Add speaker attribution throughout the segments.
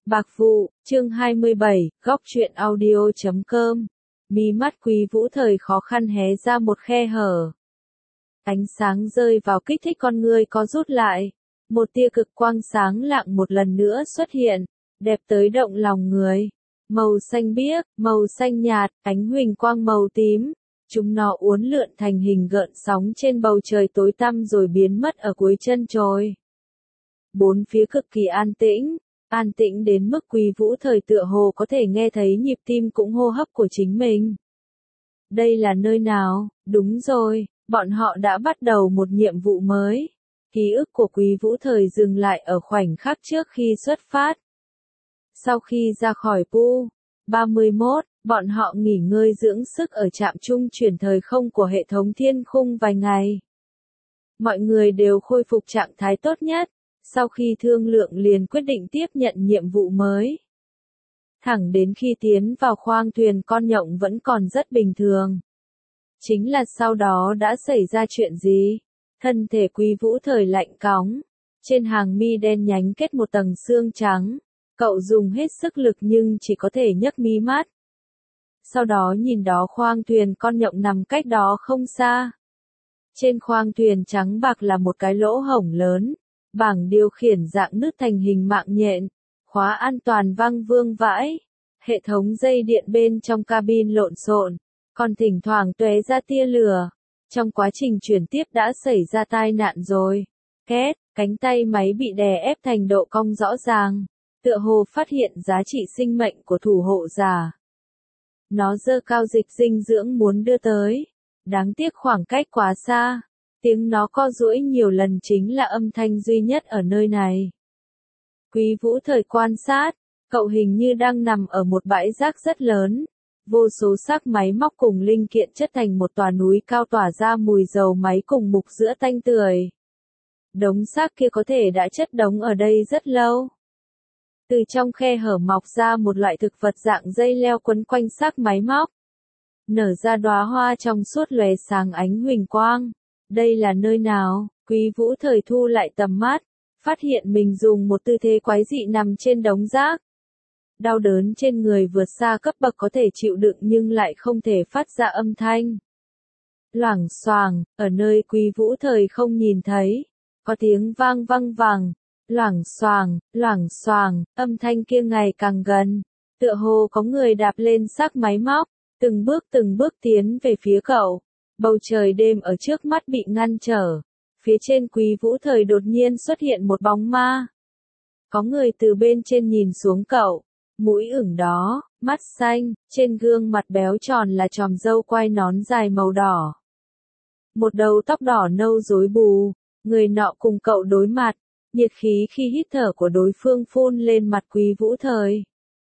Speaker 1: Bạc Vụ, chương 27, góc truyện audio.com. Mí mắt Quý Vũ Thời khó khăn hé ra một khe hở. Ánh sáng rơi vào kích thích con người có rút lại. Một tia cực quang sáng lạng một lần nữa xuất hiện, đẹp tới động lòng người. Màu xanh biếc, màu xanh nhạt, ánh huỳnh quang màu tím. Chúng nó uốn lượn thành hình gợn sóng trên bầu trời tối tăm rồi biến mất ở cuối chân trời. Bốn phía cực kỳ an tĩnh đến mức Quý Vũ Thời tựa hồ có thể nghe thấy nhịp tim cũng hô hấp của chính mình. Đây là nơi nào? Đúng rồi, bọn họ đã bắt đầu một nhiệm vụ mới. Ký ức của Quý Vũ Thời dừng lại ở khoảnh khắc trước khi xuất phát. Sau khi ra khỏi Pu 31, bọn họ nghỉ ngơi dưỡng sức ở trạm trung chuyển thời không của hệ thống thiên khung vài ngày. Mọi người đều khôi phục trạng thái tốt nhất. Sau khi thương lượng liền quyết định tiếp nhận nhiệm vụ mới. Thẳng đến khi tiến vào khoang thuyền con nhộng vẫn còn rất bình thường. Chính là sau đó đã xảy ra chuyện gì? Thân thể Quý Vũ Thời lạnh cóng. Trên hàng mi đen nhánh kết một tầng xương trắng. Cậu dùng hết sức lực nhưng chỉ có thể nhấc mí mắt. Sau đó nhìn đó khoang thuyền con nhộng nằm cách đó không xa. Trên khoang thuyền trắng bạc là một cái lỗ hổng lớn. Bảng điều khiển dạng nứt thành hình mạng nhện, khóa an toàn văng vương vãi, hệ thống dây điện bên trong cabin lộn xộn, còn thỉnh thoảng tóe ra tia lửa. Trong quá trình chuyển tiếp đã xảy ra tai nạn rồi. Két, cánh tay máy bị đè ép thành độ cong rõ ràng, tựa hồ phát hiện giá trị sinh mệnh của thủ hộ giả. Nó giơ cao dịch dinh dưỡng muốn đưa tới, đáng tiếc khoảng cách quá xa. Tiếng nó co duỗi nhiều lần chính là âm thanh duy nhất ở nơi này. Quý Vũ Thời quan sát, cậu hình như đang nằm ở một bãi rác rất lớn. Vô số xác máy móc cùng linh kiện chất thành một tòa núi cao tỏa ra mùi dầu máy cùng mục giữa tanh tưởi. Đống xác kia có thể đã chất đống ở đây rất lâu. Từ trong khe hở mọc ra một loại thực vật dạng dây leo quấn quanh xác máy móc. Nở ra đóa hoa trong suốt lóe sáng ánh huỳnh quang. Đây là nơi nào? Quý Vũ Thời thu lại tầm mắt, phát hiện mình dùng một tư thế quái dị nằm trên đống rác. Đau đớn trên người vượt xa cấp bậc có thể chịu đựng nhưng lại không thể phát ra âm thanh. Loảng xoảng, ở nơi Quý Vũ Thời không nhìn thấy, có tiếng vang vang vẳng, loảng xoảng, âm thanh kia ngày càng gần, tựa hồ có người đạp lên xác máy móc, từng bước tiến về phía cậu. Bầu trời đêm ở trước mắt bị ngăn trở. Phía trên Quý Vũ Thời đột nhiên xuất hiện một bóng ma. Có người từ bên trên nhìn xuống cậu. Mũi ửng đó, mắt xanh, trên gương mặt béo tròn là chòm râu quai nón dài màu đỏ. Một đầu tóc đỏ nâu rối bù. Người nọ cùng cậu đối mặt. Nhiệt khí khi hít thở của đối phương phun lên mặt Quý Vũ Thời.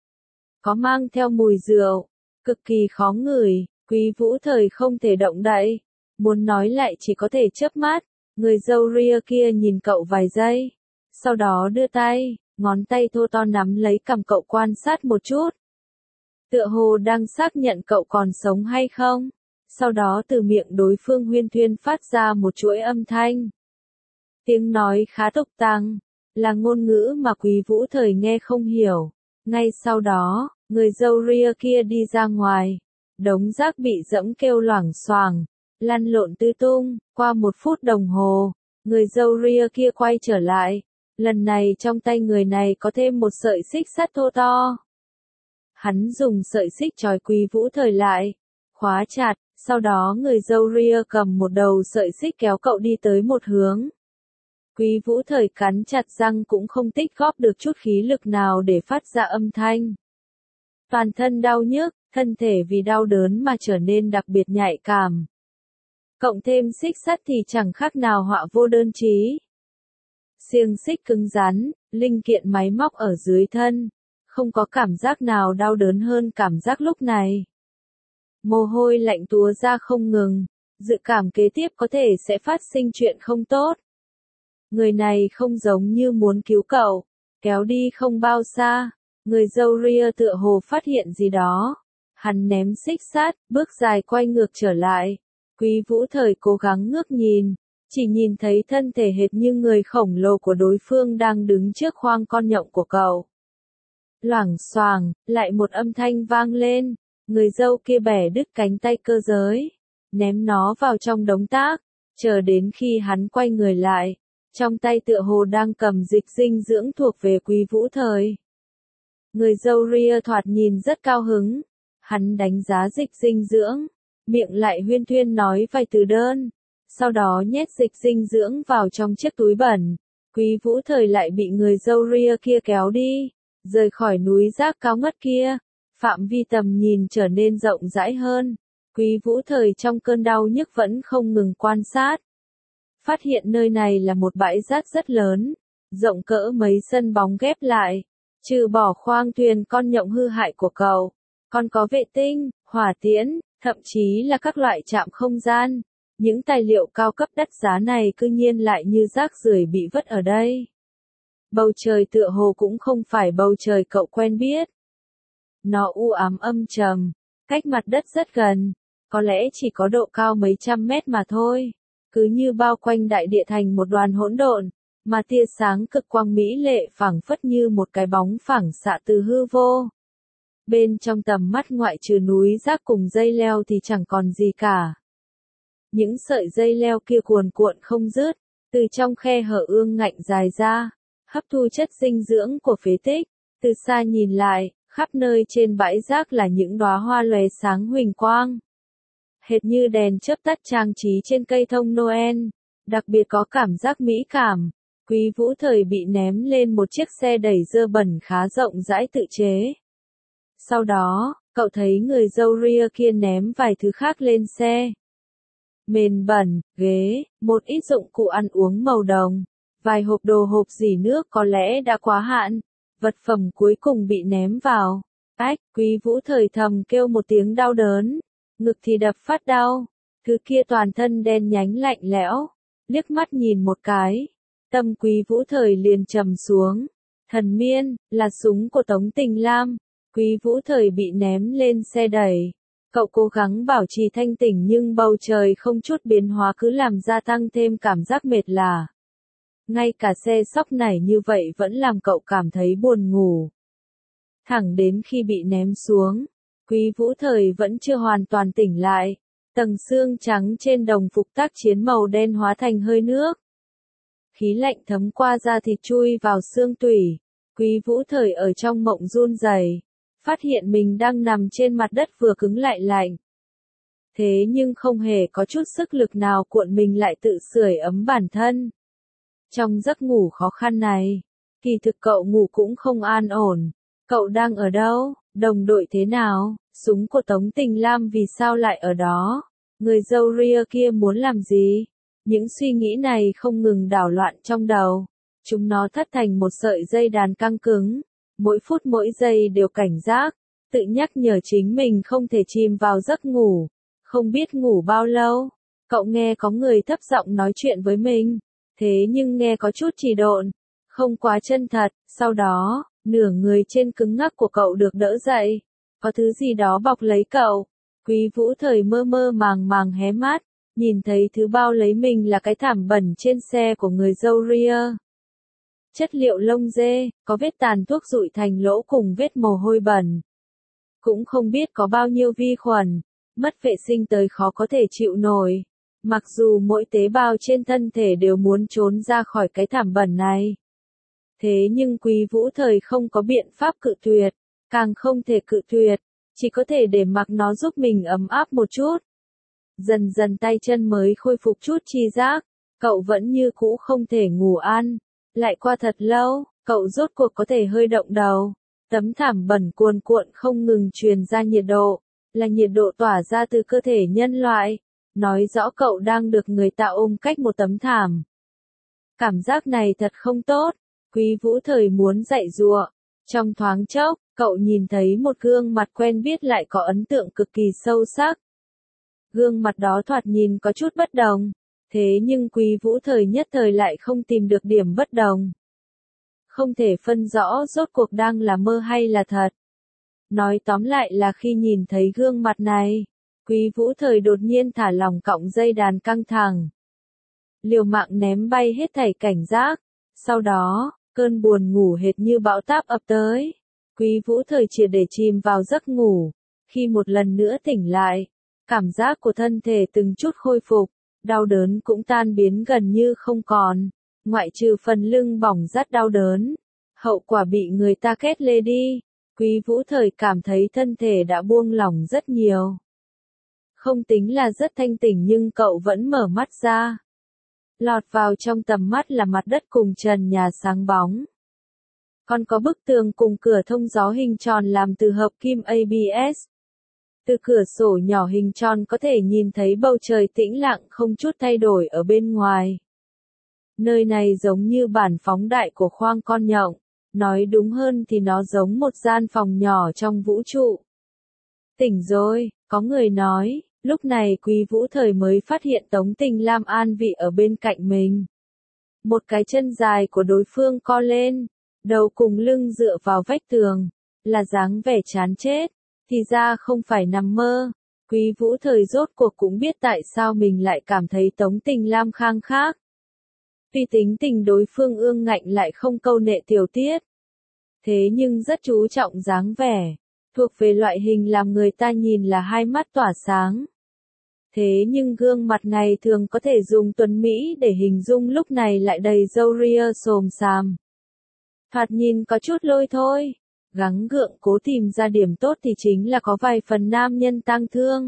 Speaker 1: Có mang theo mùi rượu. Cực kỳ khó ngửi. Quý Vũ Thời không thể động đậy, muốn nói lại chỉ có thể chớp mắt. Người râu ria kia nhìn cậu vài giây, sau đó đưa tay, ngón tay thô to nắm lấy cằm cậu quan sát một chút. Tựa hồ đang xác nhận cậu còn sống hay không. Sau đó từ miệng đối phương huyên thuyên phát ra một chuỗi âm thanh. Tiếng nói khá tục tằng, là ngôn ngữ mà Quý Vũ Thời nghe không hiểu. Ngay sau đó, người râu ria kia đi ra ngoài. Đống rác bị dẫm kêu loảng xoảng, lăn lộn tứ tung. Qua 1 phút đồng hồ, người râu ria kia quay trở lại. Lần này trong tay người này có thêm một sợi xích sắt thô to. Hắn dùng sợi xích trói Quý Vũ Thời lại, khóa chặt. Sau đó người râu ria cầm một đầu sợi xích kéo cậu đi tới một hướng. Quý Vũ Thời cắn chặt răng cũng không tích góp được chút khí lực nào để phát ra âm thanh. Toàn thân đau nhức. Thân thể vì đau đớn mà trở nên đặc biệt nhạy cảm. Cộng thêm xích sắt thì chẳng khác nào họa vô đơn chí. Xiềng xích cứng rắn, linh kiện máy móc ở dưới thân. Không có cảm giác nào đau đớn hơn cảm giác lúc này. Mồ hôi lạnh túa ra không ngừng. Dự cảm kế tiếp có thể sẽ phát sinh chuyện không tốt. Người này không giống như muốn cứu cậu. Kéo đi không bao xa. Người râu ria tựa hồ phát hiện gì đó. Hắn ném xích sắt, bước dài quay ngược trở lại. Quý Vũ Thời cố gắng ngước nhìn, chỉ nhìn thấy thân thể hệt như người khổng lồ của đối phương đang đứng trước khoang con nhộng của cậu. Loảng xoảng, lại một âm thanh vang lên, người dâu kia bẻ đứt cánh tay cơ giới, ném nó vào trong đống tác, chờ đến khi hắn quay người lại, trong tay tựa hồ đang cầm dịch dinh dưỡng thuộc về Quý Vũ Thời. Người dâu ria thoạt nhìn rất cao hứng, hắn đánh giá dịch dinh dưỡng, miệng lại huyên thuyên nói vài từ đơn, sau đó nhét dịch dinh dưỡng vào trong chiếc túi bẩn. Quý Vũ Thời lại bị người dâu ria kia kéo đi, rời khỏi núi rác cao ngất kia, phạm vi tầm nhìn trở nên rộng rãi hơn. Quý Vũ Thời trong cơn đau nhức vẫn không ngừng quan sát. Phát hiện nơi này là một bãi rác rất lớn, rộng cỡ mấy sân bóng ghép lại. Trừ bỏ khoang thuyền con nhộng hư hại của cậu, còn có vệ tinh, hỏa tiễn, thậm chí là các loại trạm không gian. Những tài liệu cao cấp đắt giá này cư nhiên lại như rác rưởi bị vứt ở đây. Bầu trời tựa hồ cũng không phải bầu trời cậu quen biết. Nó u ám âm trầm, cách mặt đất rất gần, có lẽ chỉ có độ cao mấy trăm mét mà thôi. Cứ như bao quanh đại địa thành một đoàn hỗn độn, mà tia sáng cực quang mỹ lệ phảng phất như một cái bóng phảng xạ từ hư vô. Bên trong tầm mắt ngoại trừ núi rác cùng dây leo thì chẳng còn gì cả. Những sợi dây leo kia cuồn cuộn không dứt, từ trong khe hở ương ngạnh dài ra, hấp thu chất dinh dưỡng của phế tích. Từ xa nhìn lại, khắp nơi trên bãi rác là những đóa hoa lóe sáng huỳnh quang. Hệt như đèn chớp tắt trang trí trên cây thông Noel, đặc biệt có cảm giác mỹ cảm. Quý Vũ Thời bị ném lên một chiếc xe đẩy dơ bẩn khá rộng rãi tự chế. Sau đó, cậu thấy người dâu ria kia ném vài thứ khác lên xe. Mền bẩn, ghế, một ít dụng cụ ăn uống màu đồng, vài hộp đồ hộp dỉ nước có lẽ đã quá hạn. Vật phẩm cuối cùng bị ném vào. Ách, Quý Vũ Thời thầm kêu một tiếng đau đớn. Ngực thì đập phát đau. Thứ kia toàn thân đen nhánh lạnh lẽo. Liếc mắt nhìn một cái, tâm Quý Vũ Thời liền trầm xuống. Thần miên, là súng của Tống Tình Lam. Quý Vũ Thời bị ném lên xe đẩy. Cậu cố gắng bảo trì thanh tỉnh nhưng bầu trời không chút biến hóa cứ làm gia tăng thêm cảm giác mệt lả. Ngay cả xe sóc nảy như vậy vẫn làm cậu cảm thấy buồn ngủ. Thẳng đến khi bị ném xuống, Quý Vũ Thời vẫn chưa hoàn toàn tỉnh lại. Tầng xương trắng trên đồng phục tác chiến màu đen hóa thành hơi nước. Khí lạnh thấm qua da thịt chui vào xương tủy. Quý Vũ Thời ở trong mộng run rẩy, phát hiện mình đang nằm trên mặt đất vừa cứng lại lạnh. Thế nhưng không hề có chút sức lực nào cuộn mình lại tự sưởi ấm bản thân. Trong giấc ngủ khó khăn này, kỳ thực cậu ngủ cũng không an ổn. Cậu đang ở đâu? Đồng đội thế nào? Súng của Tống Tình Lam vì sao lại ở đó? Người dâu ria kia muốn làm gì? Những suy nghĩ này không ngừng đảo loạn trong đầu. Chúng nó thắt thành một sợi dây đàn căng cứng. Mỗi phút mỗi giây đều cảnh giác, tự nhắc nhở chính mình không thể chìm vào giấc ngủ. Không biết ngủ bao lâu, cậu nghe có người thấp giọng nói chuyện với mình. Thế nhưng nghe có chút trì độn, không quá chân thật. Sau đó, nửa người trên cứng ngắc của cậu được đỡ dậy. Có thứ gì đó bọc lấy cậu. Quý Vũ Thời mơ mơ màng màng hé mắt, nhìn thấy thứ bao lấy mình là cái thảm bẩn trên xe của người dâu ria. Chất liệu lông dê, có vết tàn thuốc rụi thành lỗ cùng vết mồ hôi bẩn. Cũng không biết có bao nhiêu vi khuẩn, mất vệ sinh tới khó có thể chịu nổi. Mặc dù mỗi tế bào trên thân thể đều muốn trốn ra khỏi cái thảm bẩn này. Thế nhưng Quý Vũ Thời không có biện pháp cự tuyệt, càng không thể cự tuyệt, chỉ có thể để mặc nó giúp mình ấm áp một chút. Dần dần tay chân mới khôi phục chút tri giác, cậu vẫn như cũ không thể ngủ an. Lại qua thật lâu, cậu rốt cuộc có thể hơi động đầu. Tấm thảm bẩn cuồn cuộn không ngừng truyền ra nhiệt độ, là nhiệt độ tỏa ra từ cơ thể nhân loại. Nói rõ cậu đang được người ta ôm cách một tấm thảm. Cảm giác này thật không tốt. Quý Vũ Thời muốn dạy dụa. Trong thoáng chốc, cậu nhìn thấy một gương mặt quen biết lại có ấn tượng cực kỳ sâu sắc. Gương mặt đó thoạt nhìn có chút bất đồng. Thế nhưng Quý Vũ Thời nhất thời lại không tìm được điểm bất đồng. Không thể phân rõ rốt cuộc đang là mơ hay là thật. Nói tóm lại là khi nhìn thấy gương mặt này, Quý Vũ Thời đột nhiên thả lỏng cọng dây đàn căng thẳng. Liều mạng ném bay hết thảy cảnh giác. Sau đó, cơn buồn ngủ hệt như bão táp ập tới. Quý Vũ Thời triệt để chìm vào giấc ngủ. Khi một lần nữa tỉnh lại, cảm giác của thân thể từng chút khôi phục, đau đớn cũng tan biến gần như không còn, ngoại trừ phần lưng bỏng rát đau đớn. Hậu quả bị người ta kết lê đi, Quý Vũ Thời cảm thấy thân thể đã buông lỏng rất nhiều. Không tính là rất thanh tỉnh nhưng cậu vẫn mở mắt ra. Lọt vào trong tầm mắt là mặt đất cùng trần nhà sáng bóng. Còn có bức tường cùng cửa thông gió hình tròn làm từ hợp kim ABS. Từ cửa sổ nhỏ hình tròn có thể nhìn thấy bầu trời tĩnh lặng không chút thay đổi ở bên ngoài. Nơi này giống như bản phóng đại của khoang con nhộng. Nói đúng hơn thì nó giống một gian phòng nhỏ trong vũ trụ. Tỉnh rồi, có người nói, lúc này Quý Vũ Thời mới phát hiện Tống Tình Lam an vị ở bên cạnh mình. Một cái chân dài của đối phương co lên, đầu cùng lưng dựa vào vách tường, là dáng vẻ chán chết, thì ra không phải nằm mơ. Quý Vũ Thời rốt cuộc cũng biết tại sao mình lại cảm thấy Tống Tình Lam khang khác. Vì tính tình đối phương ương ngạnh lại không câu nệ tiểu tiết. Thế nhưng rất chú trọng dáng vẻ, thuộc về loại hình làm người ta nhìn là hai mắt tỏa sáng. Thế nhưng gương mặt ngày thường có thể dùng tuấn Mỹ để hình dung lúc này lại đầy râu ria xồm xàm. Thoạt nhìn có chút lôi thôi, gắng gượng cố tìm ra điểm tốt thì chính là có vài phần nam nhân tang thương.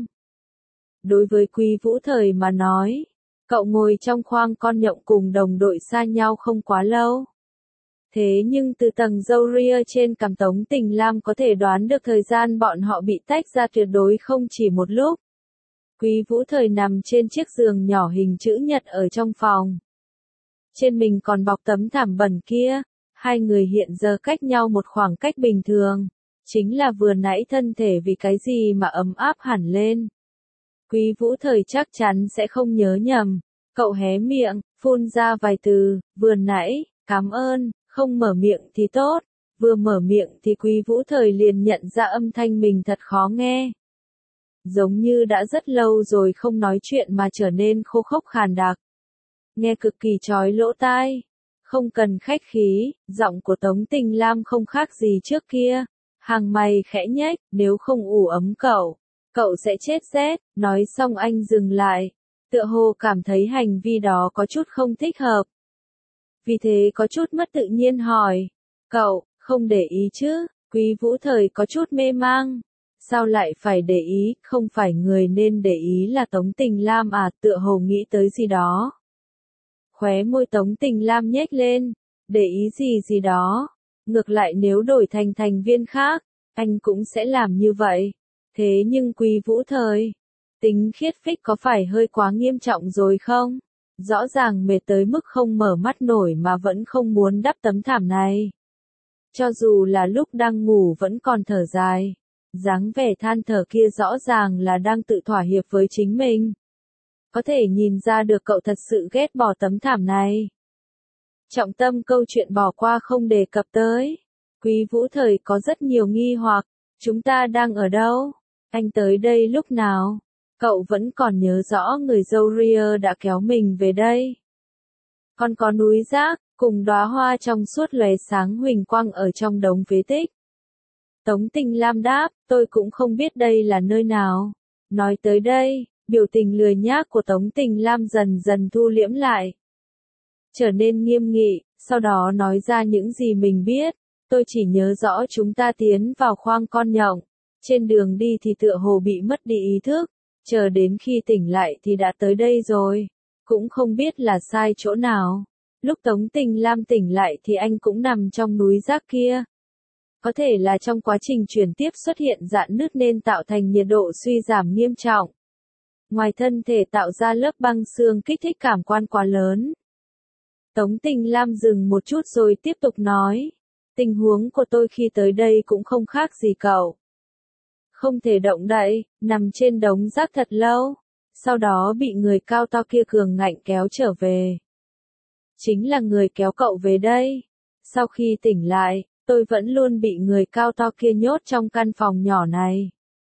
Speaker 1: Đối với Quý Vũ Thời mà nói, cậu ngồi trong khoang con nhộng cùng đồng đội xa nhau không quá lâu. Thế nhưng từ tầng râu ria trên cằm Tống Tình Lam có thể đoán được thời gian bọn họ bị tách ra tuyệt đối không chỉ một lúc. Quý Vũ Thời nằm trên chiếc giường nhỏ hình chữ nhật ở trong phòng. Trên mình còn bọc tấm thảm bẩn kia, hai người hiện giờ cách nhau một khoảng cách bình thường, chính là vừa nãy thân thể vì cái gì mà ấm áp hẳn lên. Quý Vũ Thời chắc chắn sẽ không nhớ nhầm, cậu hé miệng, phun ra vài từ, vừa nãy, cảm ơn. Không mở miệng thì tốt, vừa mở miệng thì Quý Vũ Thời liền nhận ra âm thanh mình thật khó nghe. Giống như đã rất lâu rồi không nói chuyện mà trở nên khô khốc khàn đặc. Nghe cực kỳ chói lỗ tai. Không cần khách khí, giọng của Tống Tình Lam không khác gì trước kia. Hàng mày khẽ nhếch, nếu không ủ ấm cậu sẽ chết rét. Nói xong anh dừng lại, tựa hồ cảm thấy hành vi đó có chút không thích hợp. Vì thế có chút mất tự nhiên hỏi, cậu, không để ý chứ? Quý Vũ Thời có chút mê mang. Sao lại phải để ý, không phải người nên để ý là Tống Tình Lam à, tựa hồ nghĩ tới gì đó. Khóe môi Tống Tình Lam nhếch lên, để ý gì đó. Ngược lại nếu đổi thành thành viên khác, anh cũng sẽ làm như vậy. Thế nhưng Quý Vũ Thời, tính khiết phích có phải hơi quá nghiêm trọng rồi không? Rõ ràng mệt tới mức không mở mắt nổi mà vẫn không muốn đắp tấm thảm này. Cho dù là lúc đang ngủ vẫn còn thở dài. Dáng vẻ than thở kia rõ ràng là đang tự thỏa hiệp với chính mình. Có thể nhìn ra được cậu thật sự ghét bỏ tấm thảm này. Trọng tâm câu chuyện bỏ qua không đề cập tới. Quý Vũ Thời có rất nhiều nghi hoặc. Chúng ta đang ở đâu? Anh tới đây lúc nào? Cậu vẫn còn nhớ rõ người dâu ria đã kéo mình về đây. Còn có núi rác, cùng đóa hoa trong suốt lóe sáng huỳnh quang ở trong đống phế tích. Tống Tình Lam đáp, tôi cũng không biết đây là nơi nào. Nói tới đây, biểu tình lười nhác của Tống Tình Lam dần dần thu liễm lại. Trở nên nghiêm nghị, sau đó nói ra những gì mình biết. Tôi chỉ nhớ rõ chúng ta tiến vào khoang con nhộng. Trên đường đi thì tựa hồ bị mất đi ý thức. Chờ đến khi tỉnh lại thì đã tới đây rồi. Cũng không biết là sai chỗ nào. Lúc Tống Tình Lam tỉnh lại thì anh cũng nằm trong núi rác kia. Có thể là trong quá trình chuyển tiếp xuất hiện rạn nứt nên tạo thành nhiệt độ suy giảm nghiêm trọng. Ngoài thân thể tạo ra lớp băng xương kích thích cảm quan quá lớn. Tống Tình Lam dừng một chút rồi tiếp tục nói. Tình huống của tôi khi tới đây cũng không khác gì cậu. Không thể động đậy, nằm trên đống rác thật lâu. Sau đó bị người cao to kia cường ngạnh kéo trở về. Chính là người kéo cậu về đây. Sau khi tỉnh lại, tôi vẫn luôn bị người cao to kia nhốt trong căn phòng nhỏ này.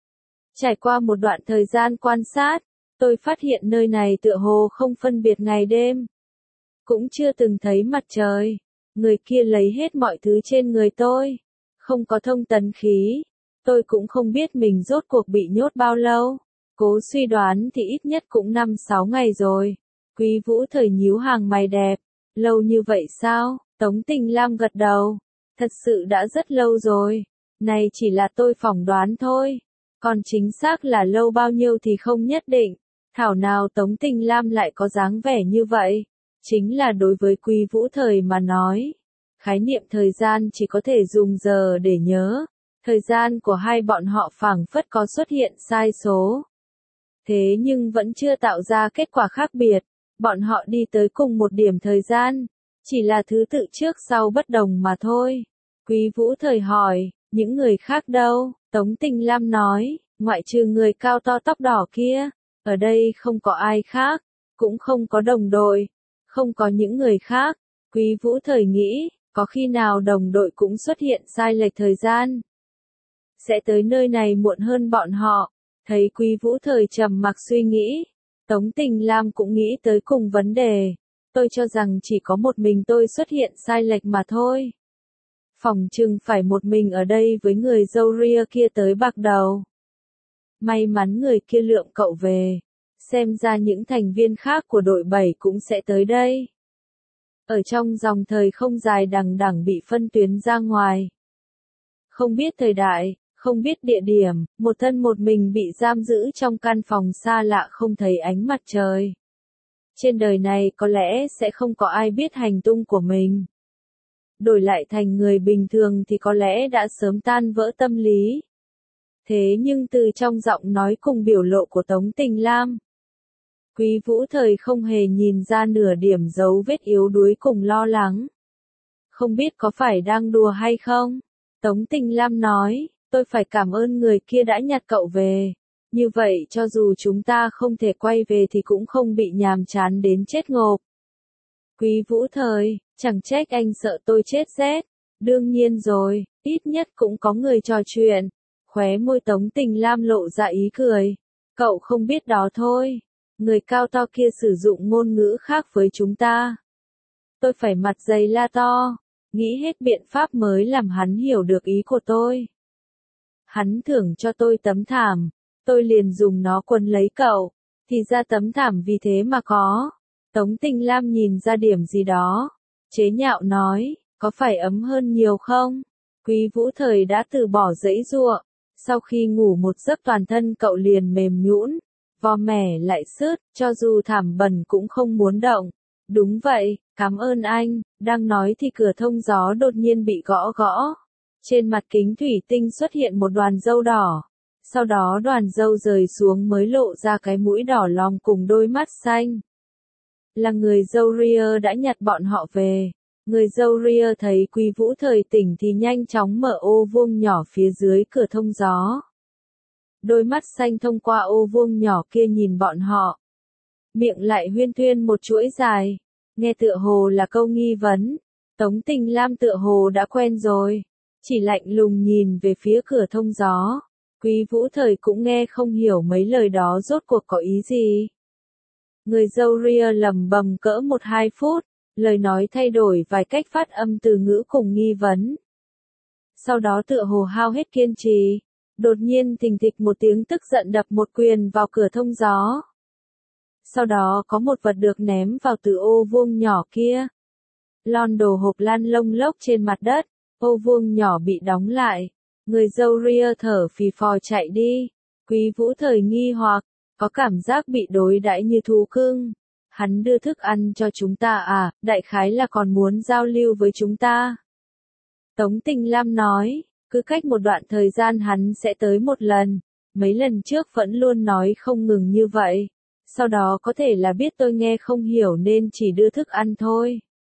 Speaker 1: Trải qua một đoạn thời gian quan sát, tôi phát hiện nơi này tựa hồ không phân biệt ngày đêm. Cũng chưa từng thấy mặt trời. Người kia lấy hết mọi thứ trên người tôi. Không có thông tấn khí. Tôi cũng không biết mình rốt cuộc bị nhốt bao lâu. Cố suy đoán thì ít nhất cũng 5-6 ngày rồi. Quý Vũ Thời nhíu hàng mày đẹp. Lâu như vậy sao? Tống Tình Lam gật đầu. Thật sự đã rất lâu rồi. Này chỉ là tôi phỏng đoán thôi. Còn chính xác là lâu bao nhiêu thì không nhất định. Thảo nào Tống Tình Lam lại có dáng vẻ như vậy. Chính là đối với Quý Vũ Thời mà nói. Khái niệm thời gian chỉ có thể dùng giờ để nhớ. Thời gian của hai bọn họ phảng phất có xuất hiện sai số. Thế nhưng vẫn chưa tạo ra kết quả khác biệt. Bọn họ đi tới cùng một điểm thời gian. Chỉ là thứ tự trước sau bất đồng mà thôi. Quý Vũ Thời hỏi, những người khác đâu? Tống Tình Lam nói, ngoại trừ người cao to tóc đỏ kia. Ở đây không có ai khác. Cũng không có đồng đội. Không có những người khác. Quý Vũ Thời nghĩ, có khi nào đồng đội cũng xuất hiện sai lệch thời gian. Sẽ tới nơi này muộn hơn bọn họ. Thấy Quý Vũ Thời trầm mặc suy nghĩ. Tống Tình Lam cũng nghĩ tới cùng vấn đề. Tôi cho rằng chỉ có một mình tôi xuất hiện sai lệch mà thôi. Phỏng chừng phải một mình ở đây với người râu ria kia tới bạc đầu. May mắn người kia lượm cậu về. Xem ra những thành viên khác của đội 7 cũng sẽ tới đây. Ở trong dòng thời không dài đằng đẵng bị phân tuyến ra ngoài. Không biết thời đại, không biết địa điểm, một thân một mình bị giam giữ trong căn phòng xa lạ không thấy ánh mặt trời. Trên đời này có lẽ sẽ không có ai biết hành tung của mình. Đổi lại thành người bình thường thì có lẽ đã sớm tan vỡ tâm lý. Thế nhưng từ trong giọng nói cùng biểu lộ của Tống Tình Lam, Quý Vũ Thời không hề nhìn ra nửa điểm dấu vết yếu đuối cùng lo lắng. Không biết có phải đang đùa hay không? Tống Tình Lam nói, tôi phải cảm ơn người kia đã nhặt cậu về. Như vậy cho dù chúng ta không thể quay về thì cũng không bị nhàm chán đến chết ngộp. Quý Vũ Thời, chẳng trách anh sợ tôi chết rét. Đương nhiên rồi, ít nhất cũng có người trò chuyện. Khóe môi Tống Tình Lam lộ ra ý cười. Cậu không biết đó thôi. Người cao to kia sử dụng ngôn ngữ khác với chúng ta. Tôi phải mặt dày la to. Nghĩ hết biện pháp mới làm hắn hiểu được ý của tôi. Hắn thưởng cho tôi tấm thảm. Tôi liền dùng nó quấn lấy cậu. Thì ra tấm thảm vì thế mà có. Tống Tình Lam nhìn ra điểm gì đó. Chế nhạo nói, có phải ấm hơn nhiều không? Quý Vũ Thời đã từ bỏ giãy giụa. Sau khi ngủ một giấc toàn thân cậu liền mềm nhũn, vo mẻ lại sứt, cho dù thảm bẩn cũng không muốn động. Đúng vậy, cảm ơn anh. Đang nói thì cửa thông gió đột nhiên bị gõ gõ. Trên mặt kính thủy tinh xuất hiện một đoàn râu đỏ. Sau đó đoàn râu rời xuống mới lộ ra cái mũi đỏ lòm cùng đôi mắt xanh. Là người râu ria đã nhặt bọn họ về. Người râu ria thấy Quý Vũ Thời tỉnh thì nhanh chóng mở ô vuông nhỏ phía dưới cửa thông gió. Đôi mắt xanh thông qua ô vuông nhỏ kia nhìn bọn họ. Miệng lại huyên thuyên một chuỗi dài. Nghe tựa hồ là câu nghi vấn. Tống Tình Lam tựa hồ đã quen rồi. Chỉ lạnh lùng nhìn về phía cửa thông gió. Quý Vũ Thời cũng nghe không hiểu mấy lời đó rốt cuộc có ý gì. Người râu ria lẩm bẩm cỡ 1-2 phút. Lời nói thay đổi vài cách phát âm từ ngữ cùng nghi vấn. Sau đó tựa hồ hao hết kiên trì. Đột nhiên thình thịch một tiếng tức giận đập một quyền vào cửa thông gió. Sau đó có một vật được ném vào từ ô vuông nhỏ kia. Lon đồ hộp lăn lông lốc trên mặt đất. Ô vuông nhỏ bị đóng lại. Người râu ria thở phì phò chạy đi. Quý Vũ Thời nghi hoặc, có cảm giác bị đối đãi như thú cưng. Hắn đưa thức ăn cho chúng ta à, đại khái là còn muốn giao lưu với chúng ta. Tống Tình Lam nói, cứ cách một đoạn thời gian hắn sẽ tới một lần. Mấy lần trước vẫn luôn nói không ngừng như vậy. Sau đó có thể là biết tôi nghe không hiểu nên chỉ đưa thức ăn thôi.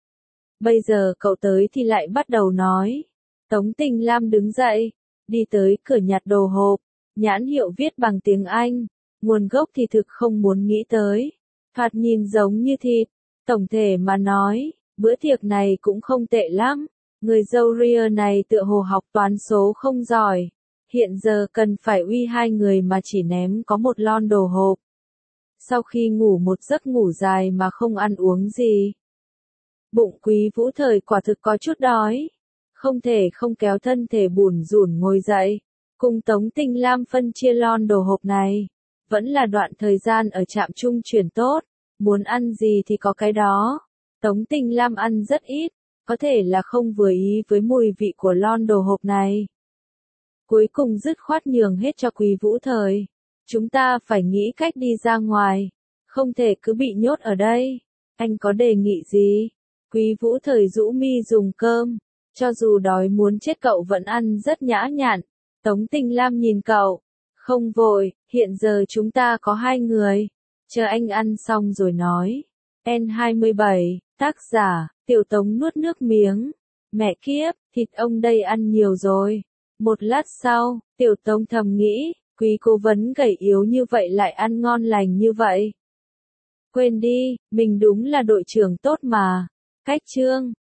Speaker 1: Bây giờ cậu tới thì lại bắt đầu nói. Tống Tình Lam đứng dậy, đi tới cửa nhặt đồ hộp, nhãn hiệu viết bằng tiếng Anh, nguồn gốc thì thực không muốn nghĩ tới. Thoạt nhìn giống như thịt, tổng thể mà nói, bữa tiệc này cũng không tệ lắm. Người râu ria này tựa hồ học toán số không giỏi. Hiện giờ cần phải uy hai người mà chỉ ném có một lon đồ hộp. Sau khi ngủ một giấc ngủ dài mà không ăn uống gì. Bụng Quý Vũ Thời quả thực có chút đói. không thể không kéo thân thể bủn rủn ngồi dậy. Cùng Tống Tinh Lam phân chia lon đồ hộp này. Vẫn là đoạn thời gian ở trạm trung chuyển tốt, muốn ăn gì thì có cái đó. Tống Tinh Lam ăn rất ít, có thể là không vừa ý với mùi vị của lon đồ hộp này. Cuối cùng dứt khoát nhường hết cho Quý Vũ Thời. Chúng ta phải nghĩ cách đi ra ngoài, không thể cứ bị nhốt ở đây. Anh có đề nghị gì? Quý Vũ Thời rũ mi dùng cơm, cho dù đói muốn chết cậu vẫn ăn rất nhã nhặn. Tống Tinh Lam nhìn cậu, không vội, hiện giờ chúng ta có 2 người, chờ anh ăn xong rồi nói. N27, tác giả, Tiểu Tống nuốt nước miếng. Mẹ kiếp, thịt ông đây ăn nhiều rồi. Một lát sau, Tiểu Tống thầm nghĩ, Quý cố vấn gầy yếu như vậy lại ăn ngon lành như vậy. Quên đi, mình đúng là đội trưởng tốt mà. Cách chương